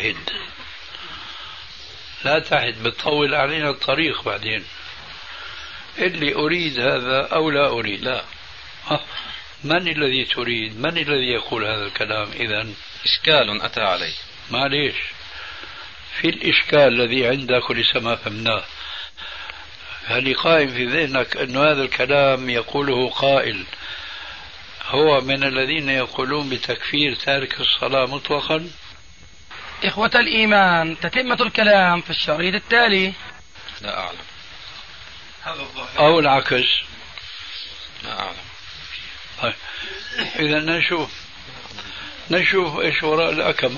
لا تعد بتطول علينا الطريق بعدين. اللي أريد هذا أو لا أريد. لا. من الذي تريد؟ من الذي يقول هذا الكلام؟ إذن إشكال أتى علي. معليش، في الإشكال الذي عندك ولسه ما فهمناه، هل قائم في ذهنك أن هذا الكلام يقوله قائل هو من الذين يقولون بتكفير تارك الصلاة مطلقا؟ إخوة الإيمان، تتمة الكلام في الشريط التالي. لا أعلم. هذا الظاهر أو العكس؟ لا أعلم. طيب إذا نشوف إيش وراء الأكمة.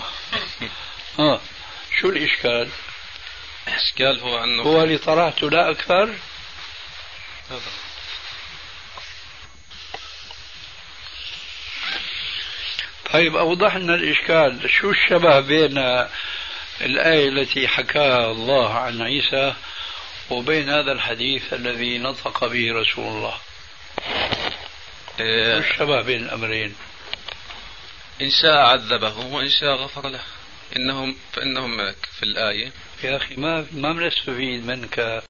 شو الإشكال؟ الإشكال هو أنه هو اللي طرحته لا أكثر. طيب أوضح لنا الإشكال، شو الشبه بين الآية التي حكاها الله عن عيسى وبين هذا الحديث الذي نطق به رسول الله؟ شو الشبه بين الأمرين؟ إن شاء عذبه وإن شاء غفر له. فإنهم ملك في الآية. يا أخي ما بنستفيد منك